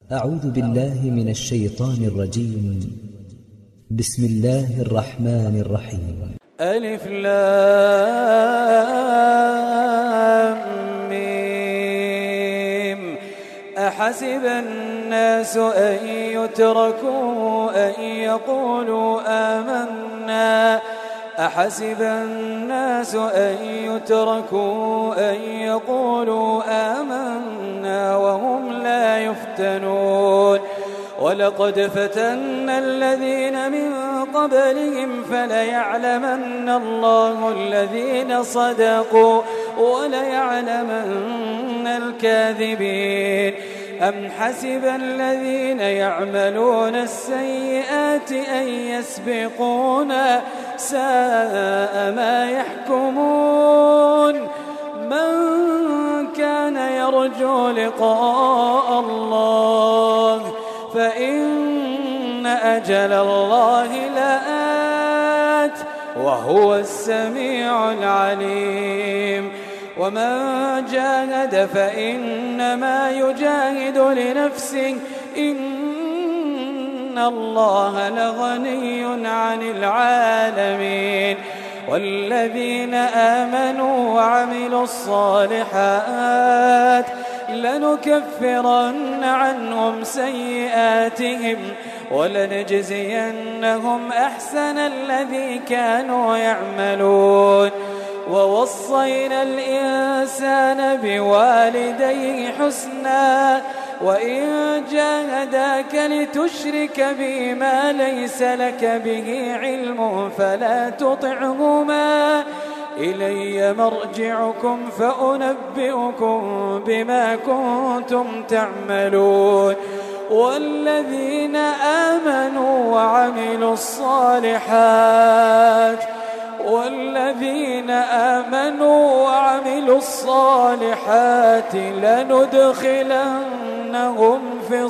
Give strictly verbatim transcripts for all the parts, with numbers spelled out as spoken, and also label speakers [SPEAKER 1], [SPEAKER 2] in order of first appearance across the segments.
[SPEAKER 1] أعوذ بالله من الشيطان الرجيم. بسم الله الرحمن الرحيم.
[SPEAKER 2] ألف لام ميم. أحسب الناس أن يتركوا أن يقولوا آمنا أحسب الناس أن يتركوا أن يقولوا آمنا وهم لا يفتنون. ولقد فتنا الذين من قبلهم فليعلمن الله الذين صدقوا وليعلمن الكاذبين. أم حسب الذين يعملون السيئات أن يسبقونا ساء ما يحكمون. من كان يرجو لقاء الله فإن أجل الله لآت وهو السميع العليم. ومن جاهد فإنما يجاهد لنفسه إن الله لغني عن العالمين. والذين آمنوا وعملوا الصالحات لنكفرن عنهم سيئاتهم ولنجزينهم أحسن الذي كانوا يعملون. ووصينا الإنسان بوالديه حسنا وإن جاهداك لتشرك بي ما ليس لك به علم فلا تطعهما إلي مرجعكم فأنبئكم بما كنتم تعملون. والذين آمنوا وعملوا الصالحات والذين آمنوا وعملوا الصالحات لندخلنهم في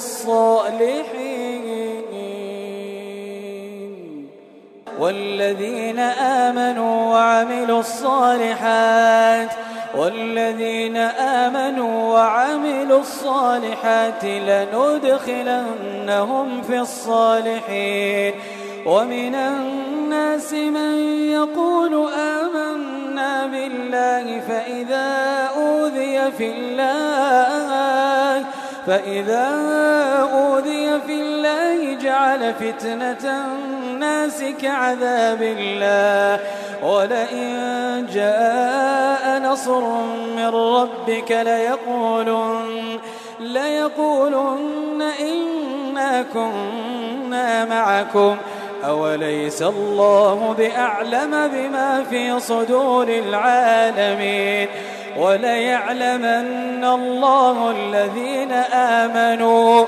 [SPEAKER 2] الصالحين. والذين آمنوا وعملوا الصالحات والذين آمنوا وعملوا الصالحات لندخلنهم في الصالحين. ومن الناس من يقول آمنا بالله فإذا أوذي في الله فإذا أوذي في الله جعل فتنة الناس كعذاب الله. ولئن جاء نصر من ربك ليقولن ليقولن إنا كنا معكم أوليس الله بأعلم بما في صدور العالمين. وليعلمن الله الذين آمنوا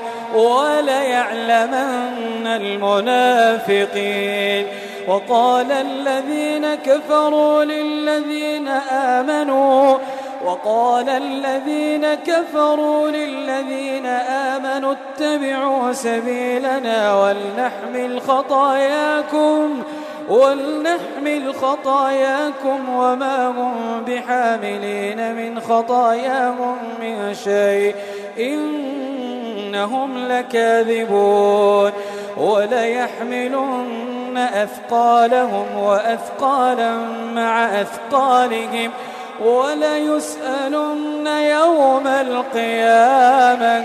[SPEAKER 2] وليعلمن المنافقين. وقال الذين كفروا للذين آمنوا وقال الذين كفروا للذين آمنوا اتبعوا سبيلنا ولنحمل خطاياكم ولنحمل خطاياكم وما هم بحاملين من خطاياهم من شيء إنهم لكاذبون. وليحملن أثقالهم وأثقالا مع أثقالهم وليسألن يوم القيامة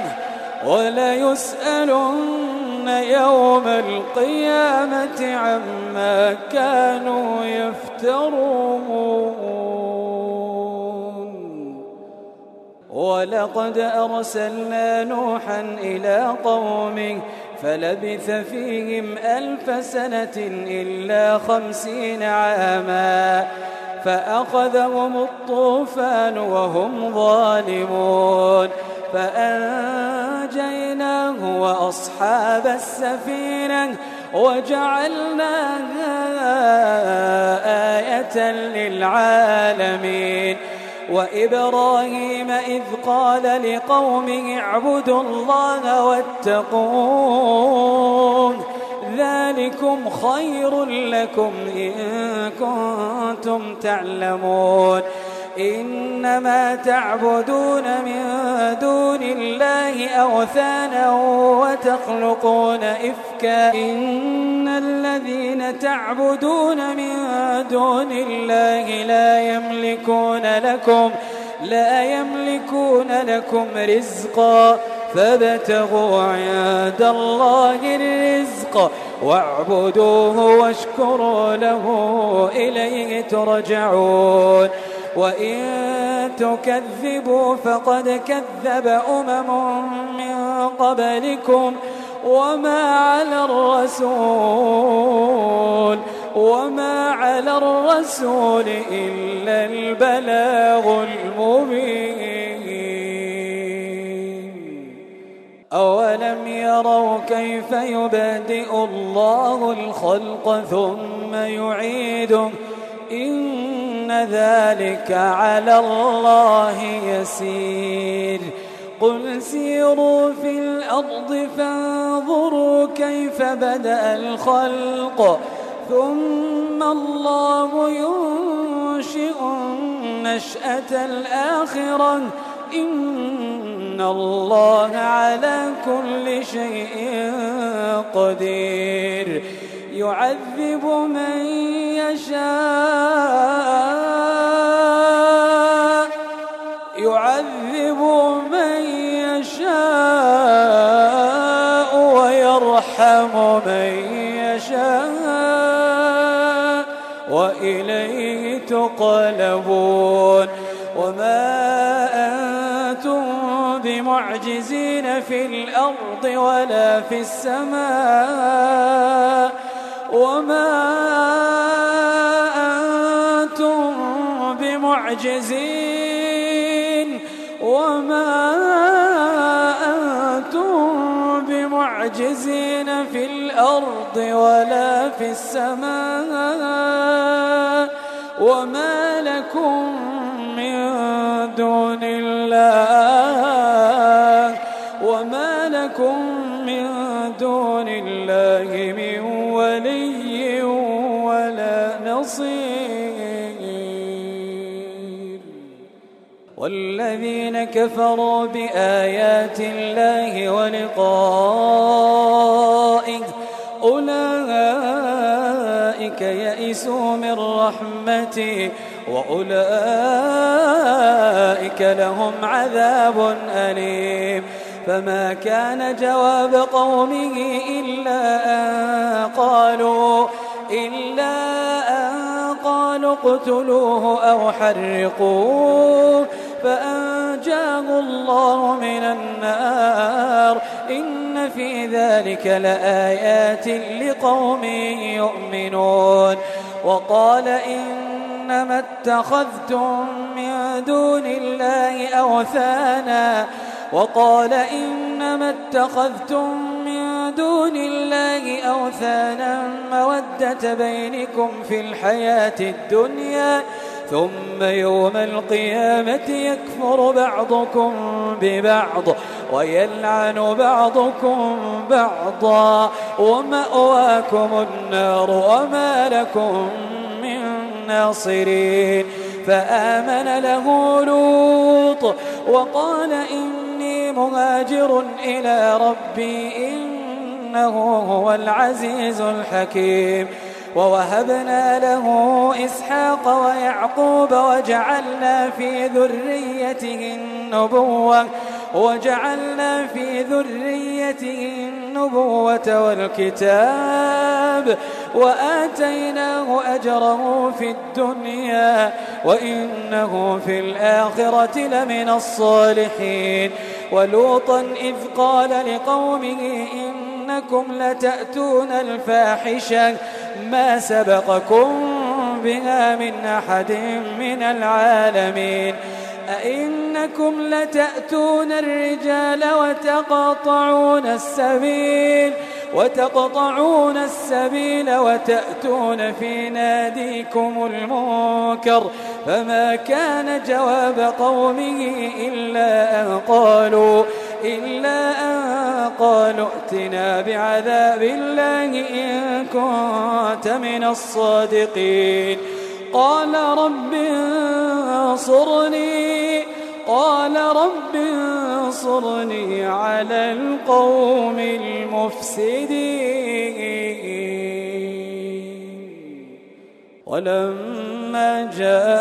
[SPEAKER 2] وليسألن يوم القيامة عما كانوا يفترون. ولقد أرسلنا نوحا إلى قومه فلبث فيهم ألف سنة إلا خمسين عاما فأخذهم الطوفان وهم ظالمون فأنجيناه وأصحاب السفينة وجعلناها آية للعالمين. وإبراهيم إذ قال لقومه اعبدوا الله واتقوه ذلكم خير لكم إن كنتم تعلمون. إنما تعبدون من دون الله أوثانا وتخلقون إفكا إن الذين تعبدون من دون الله لا يملكون لكم لا يملكون لكم رزقا فابتغوا عند الله الرزق واعبدوه واشكروا له إليه ترجعون وإن تكذبوا فقد كذب أمم من قبلكم وما على الرسول وما على الرسول إلا البلاغ المبين أولم يروا كيف يبدئ الله الخلق ثم يعيده إن ذلك على الله يسير قل سيروا في الأرض فانظروا كيف بدأ الخلق ثم الله ينشئ النشأة الآخرة إن الله على كل شيء قدير يعذب من يشاء يعذب من يشاء ويرحم من يشاء وإليه تقلبون وما أنتم بمعجزين في الأرض ولا في السماء وما أنتم بمعجزين وما أنتم بمعجزين في الأرض ولا في السماء وما لكم من دون الله وما لكم من دون الله من ولي ولا نصير والذين كفروا بآيات الله ولقائه أولئك يئسوا من رحمتي وأولئك لهم عذاب أليم فما كان جواب قومه إلا أن قالوا إلا أن قالوا اقتلوه أو حرقوه فأنجاه الله من النار إن في ذلك لآيات لقوم يؤمنون وقال إنما اتخذتم من دون الله أوثانا وقال إنما اتخذتم من دون الله أوثانا مودة بينكم في الحياة الدنيا ثم يوم القيامة يكفر بعضكم ببعض ويلعن بعضكم بعضا ومأواكم النار وما لكم من ناصرين فآمن له لوط وقال إني مهاجر إلى ربي إنه هو العزيز الحكيم ووهبنا له إسحاق ويعقوب وجعلنا في ذريته النبوة وجعلنا في ذريته النبوة والكتاب وآتيناه أجره في الدنيا وإنه في الآخرة لمن الصالحين ولوطا إذ قال لقومه إنكم لتأتون الفاحشة ما سبقكم بها من أحد من العالمين أئنكم لتأتون الرجال وتقطعون السبيل وتقطعون السبيل وتأتون في ناديكم المنكر فما كان جواب قومه إلا أن قالوا إلا أن قالوا ائتنا بعذاب الله إن كنت من الصادقين قال رب انصرني قال رب انصرني على القوم المفسدين. ولما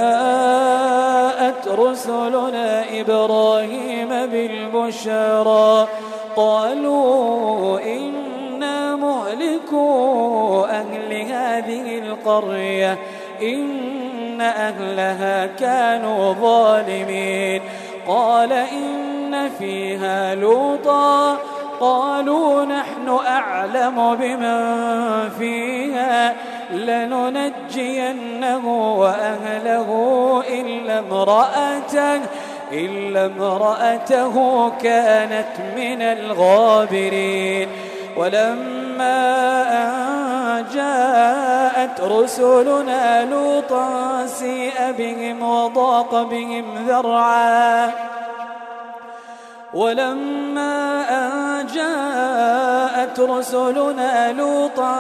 [SPEAKER 2] جاءت رسلنا إبراهيم بالبشرى قالوا إنا مهلكو أهل هذه القرية إن أهلها كانوا ظالمين. قال إن فيها لوطا قالوا نحن أعلم بمن فيها لننجينه وأهله إلا امرأته إلا امرأته كانت من الغابرين. ولما أن جاءت رسلنا لوطا سيء بهم وضاق بهم ذرعا ولما أن جاءت رسلنا لوطا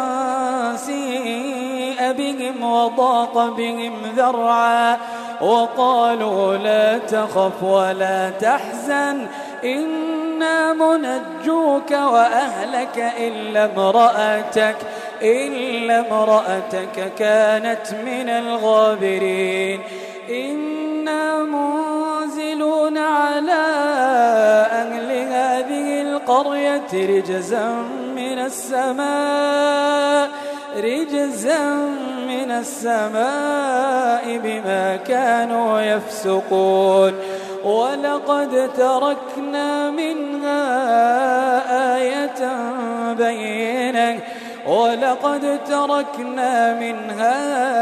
[SPEAKER 2] سيء بهم وضاق بهم ذرعا وقالوا لا تخف ولا تحزن إنا منجوك وأهلك إلا امرأتك إلا امرأتك كانت من الغابرين. إنا منزلون على أهل هذه القرية رجزا من السماء رجزا من السماء بما كانوا يفسقون. ولقد تركنا منها آية بينة ولقد تركنا منها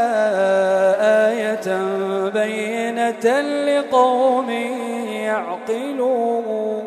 [SPEAKER 2] آية بينة لقوم يعقلون.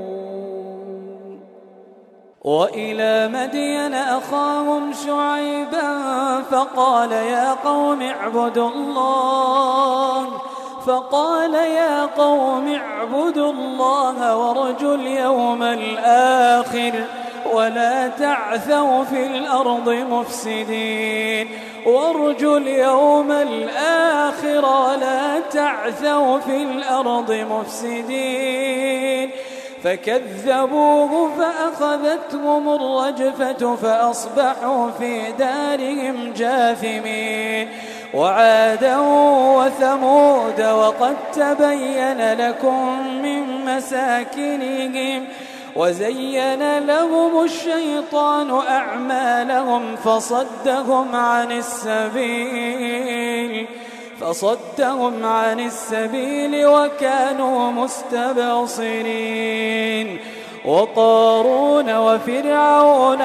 [SPEAKER 2] وإلى مدين أخاهم شعيبا فقال يا قوم اعبدوا الله فقال يا قوم اعبدوا الله وارجوا اليوم الآخر ولا تعثوا في الأرض مفسدين وارجوا اليوم الآخر ولا تعثوا في الأرض مفسدين. فكذبوه فأخذتهم الرجفة فأصبحوا في دارهم جاثمين. وعادا وثمود وقد تبين لكم من مساكنهم وزين لهم الشيطان أعمالهم فصدهم عن السبيل فصدهم عن السبيل وكانوا مستبصرين. وقارون وفرعون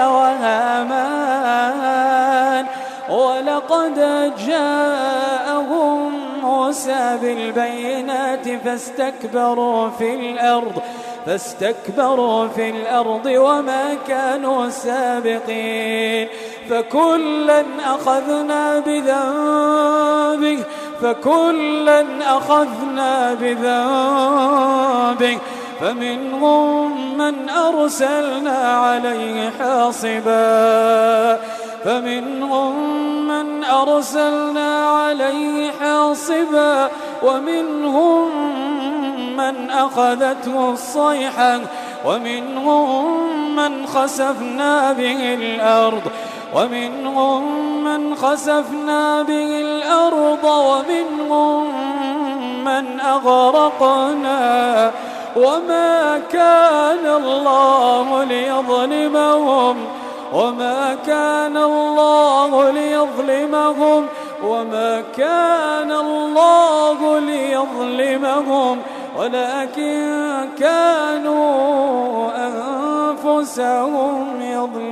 [SPEAKER 2] وهامان ولقد جاءهم موسى بالبينات فاستكبروا في الأرض فاستكبروا في الأرض وما كانوا سابقين. فكلا أخذنا بذنبه فكلا أخذنا بذنبه فمنهم من أرسلنا عليه حاصبا فمنهم من أرسلنا عليه حاصبا ومنهم من أخذته الصيحة ومنهم من خسفنا به الأرض ومنهم من خسفنا به الأرض ومنهم من أغرقنا وما كان الله ليظلمهم وما كان الله ليظلمهم وما كان الله ليظلمهم ولكن كانوا أنفسهم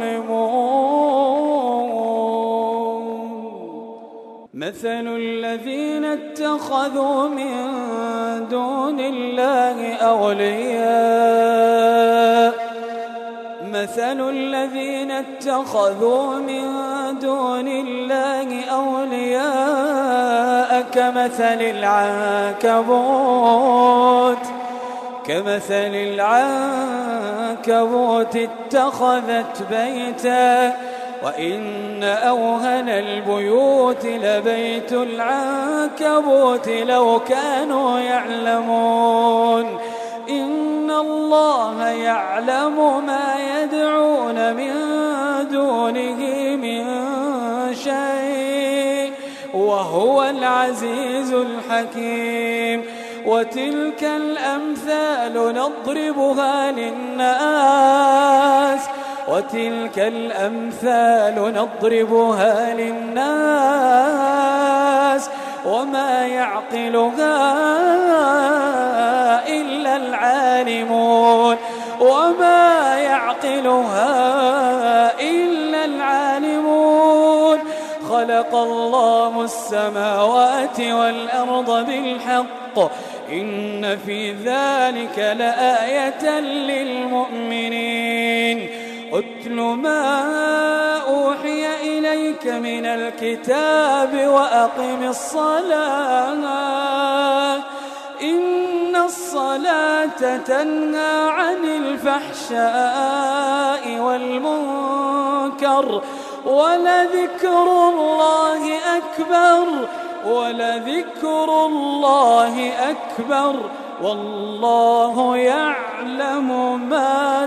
[SPEAKER 2] يظلمون. مثل الذين اتخذوا من دون الله أولياء مثل الذين اتخذوا من دون الله أولياء كمثل العنكبوت كمثل العنكبوت اتخذت بيتا وإن أوهن البيوت لبيت العنكبوت لو كانوا يعلمون إن الله يعلم ما يدعون من دونه من شيء وهو العزيز الحكيم وتلك الأمثال نضربها للناس وتلك الأمثال نضربها للناس وما يعقلها إلا العالمون وما يعقلها إلا العالمون خلق الله السماوات والأرض بالحق إن في ذلك لآية للمؤمنين أتل ما أوحي إليك من الكتاب وأقم الصلاة إن الصلاة تنهى عن الفحشاء والمنكر ولذكر الله أكبر ولذكر الله أكبر والله يعلم ما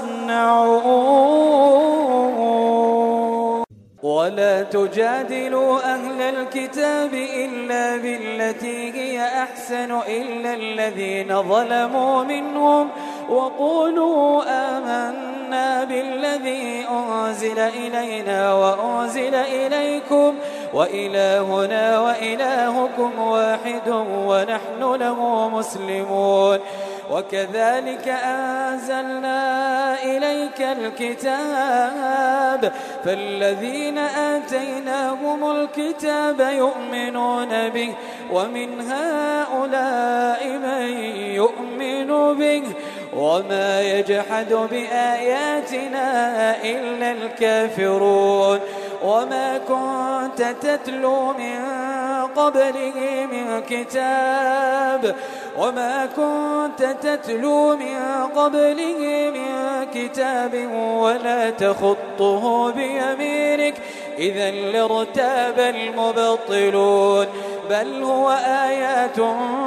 [SPEAKER 2] تصنعون ولا تجادلوا أهل الكتاب إلا بالتي هي أحسن إلا الذين ظلموا منهم وقولوا آمنا بالذي أنزل إلينا وأنزل إليكم وإلهنا وإلهكم واحد ونحن له مسلمون وكذلك أنزلنا إليك الكتاب فالذين آتيناهم الكتاب يؤمنون به ومن هؤلاء من يؤمن به وما يجحد بآياتنا إلا الكافرون وما كنت تتلو من قبله من كتاب وما كنت تتلو من قبله من كتاب ولا تخطه بيمينك إذا لارتاب المبطلون بل هو آيات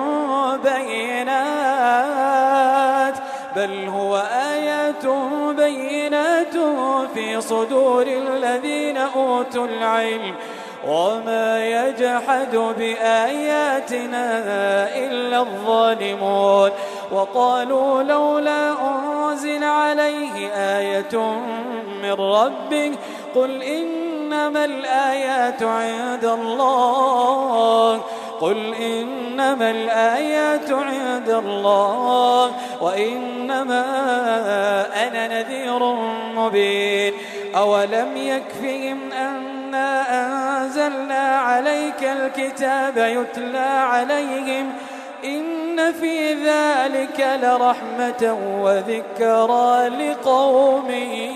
[SPEAKER 2] بينات بل هو آيات بينات في صدور الذين أوتوا العلم وما يجحد بآياتنا إلا الظالمون وقالوا لولا أنزل عليه آية من ربه قل إنما الآيات عند الله قل إنما الآيات عند الله وإنما أنا نذير مبين أولم يكفهم أنا أنزلنا عليك الكتاب يتلى عليهم إن في ذلك لرحمة وذكرى لقوم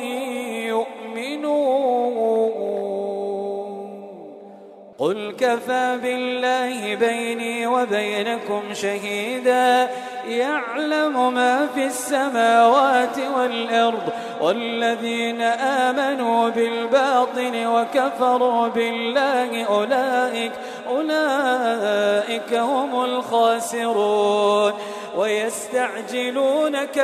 [SPEAKER 2] يؤمنون قل كفى بالله بيني وبينكم شهيدا يعلم ما في السماوات والأرض والذين آمنوا بالباطل وكفروا بالله أولئك أولئك هم الخاسرون ويستعجلونك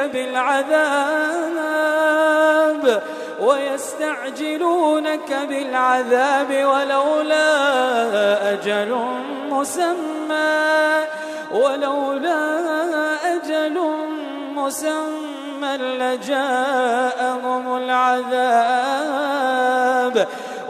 [SPEAKER 2] بالعذاب ويستعجلونك بالعذاب ولولا أجل مسمى ولولا أجل مسمى لجاءهم العذاب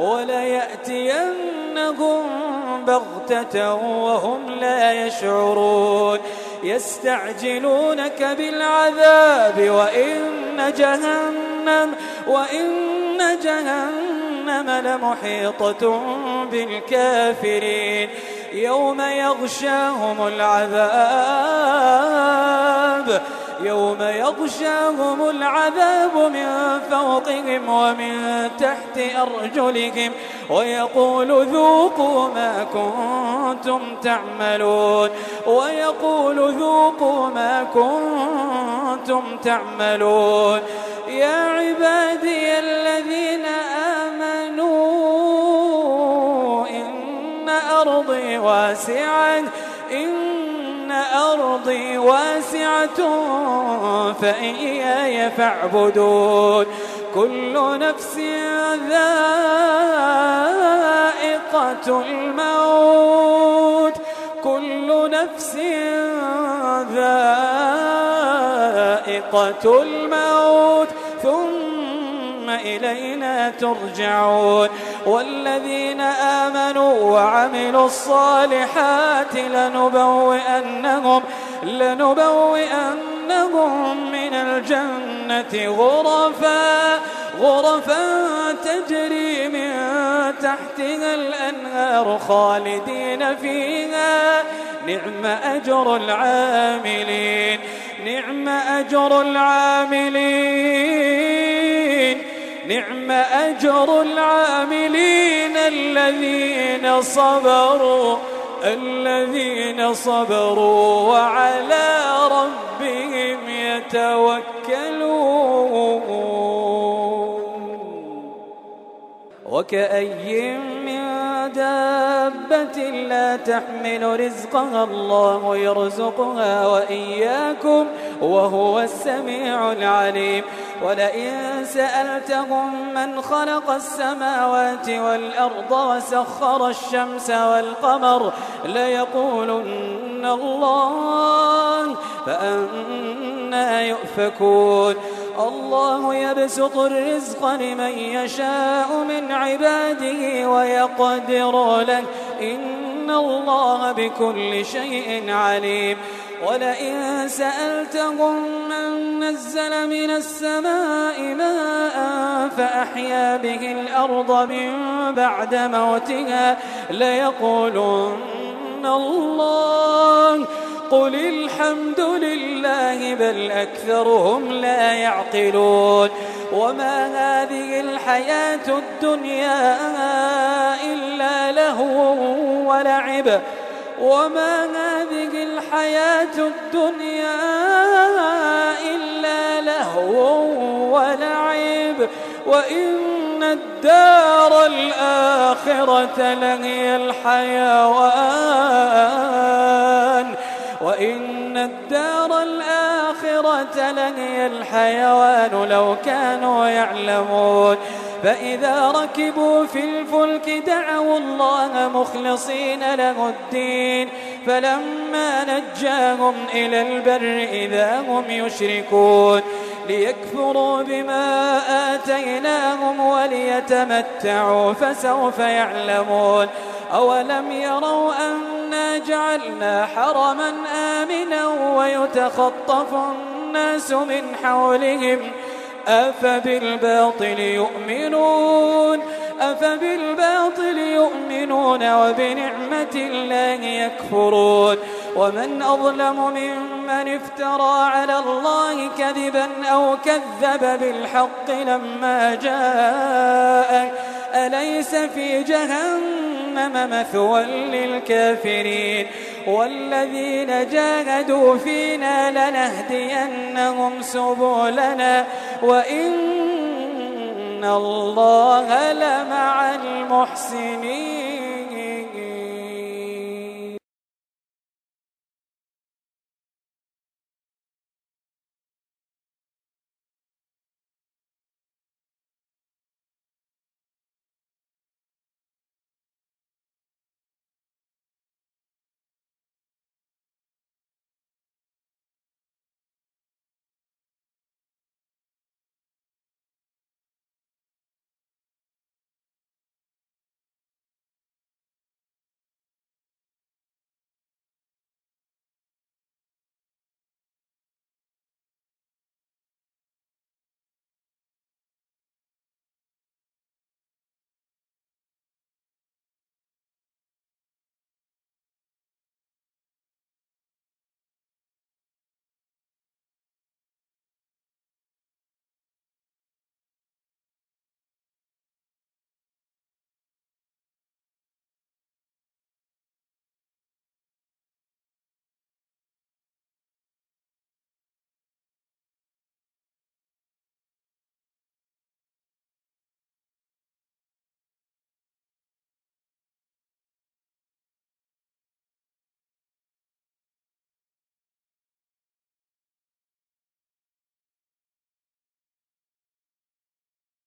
[SPEAKER 2] وليأتينهم بغتة وهم لا يشعرون يستعجلونك بالعذاب وإن جهنم وإن جهنم لمحيطة بالكافرين يوم يغشاهم العذاب يوم يغشاهم العذاب من فوقهم ومن تحت أرجلهم ويقول ذوقوا ما كنتم تعملون ويقول ذوقوا ما كنتم تعملون يا عبادي الذين آمنوا واسعة إن أرضي واسعة فإياي فاعبدون كل نفس ذائقة الموت كل نفس ذائقة الموت ثم إلينا ترجعون والذين آمنوا وعملوا الصالحات لنبوئنهم لنبوئنهم من الجنة غرفا غرفا تجري من تحتها الأنهار خالدين فيها نعم أجر العاملين نعم أجر العاملين نعم أجر العاملين الذين صبروا الذين صبروا وعلى ربهم يتوكلون وكأي من دابة لا تحمل رزقها الله يرزقها وإياكم وهو السميع العليم ولئن سألتهم من خلق السماوات والأرض وسخر الشمس والقمر ليقولن الله فأنى يؤفكون الله يبسط الرزق لمن يشاء من عباده ويقدر له إن الله بكل شيء عليم ولئن سألتهم من نزل من السماء ماء فأحيا به الأرض من بعد موتها ليقولن الله قل الحمد لله بل أكثرهم لا يعقلون وما هذه الحياة الدنيا إلا لهو ولعب وما هذه الحياة الدنيا إلا لهو ولعب وإن الدار الآخرة لهي الحيوان وإن الدار الآخرة لهي الحيوان لو كانوا يعلمون فإذا ركبوا في الفلك دعوا الله مخلصين له الدين فلما نجاهم إلى البر إذا هم يشركون ليكفروا بما آتيناهم وليتمتعوا فسوف يعلمون أولم يروا أنا جعلنا حرما آمنا ويتخطف الناس من حولهم أفبالباطل يؤمنون أفبالباطل يؤمنون وبنعمة الله يكفرون ومن أظلم ممن افترى على الله كذبا أو كذب بالحق لما جاءه أليس في جهنم مثوى للكافرين والذين جاهدوا فينا لنهدينهم سبلنا وإن الله لمع المحسنين